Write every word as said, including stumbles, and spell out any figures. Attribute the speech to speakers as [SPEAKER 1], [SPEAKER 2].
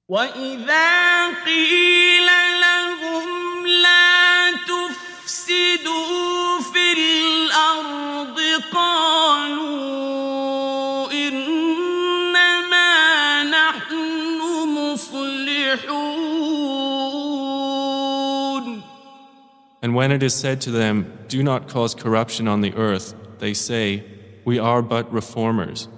[SPEAKER 1] وَإِذَا قِيلَ لَهُمْ لَا تُفْسِدُوا فِي الْأَرْضِ قَالُوا إِنَّمَا نَحْنُ مُصْلِحُونَ.
[SPEAKER 2] And when it is said to them, "Do not cause corruption on the earth," they say, "We are but reformers."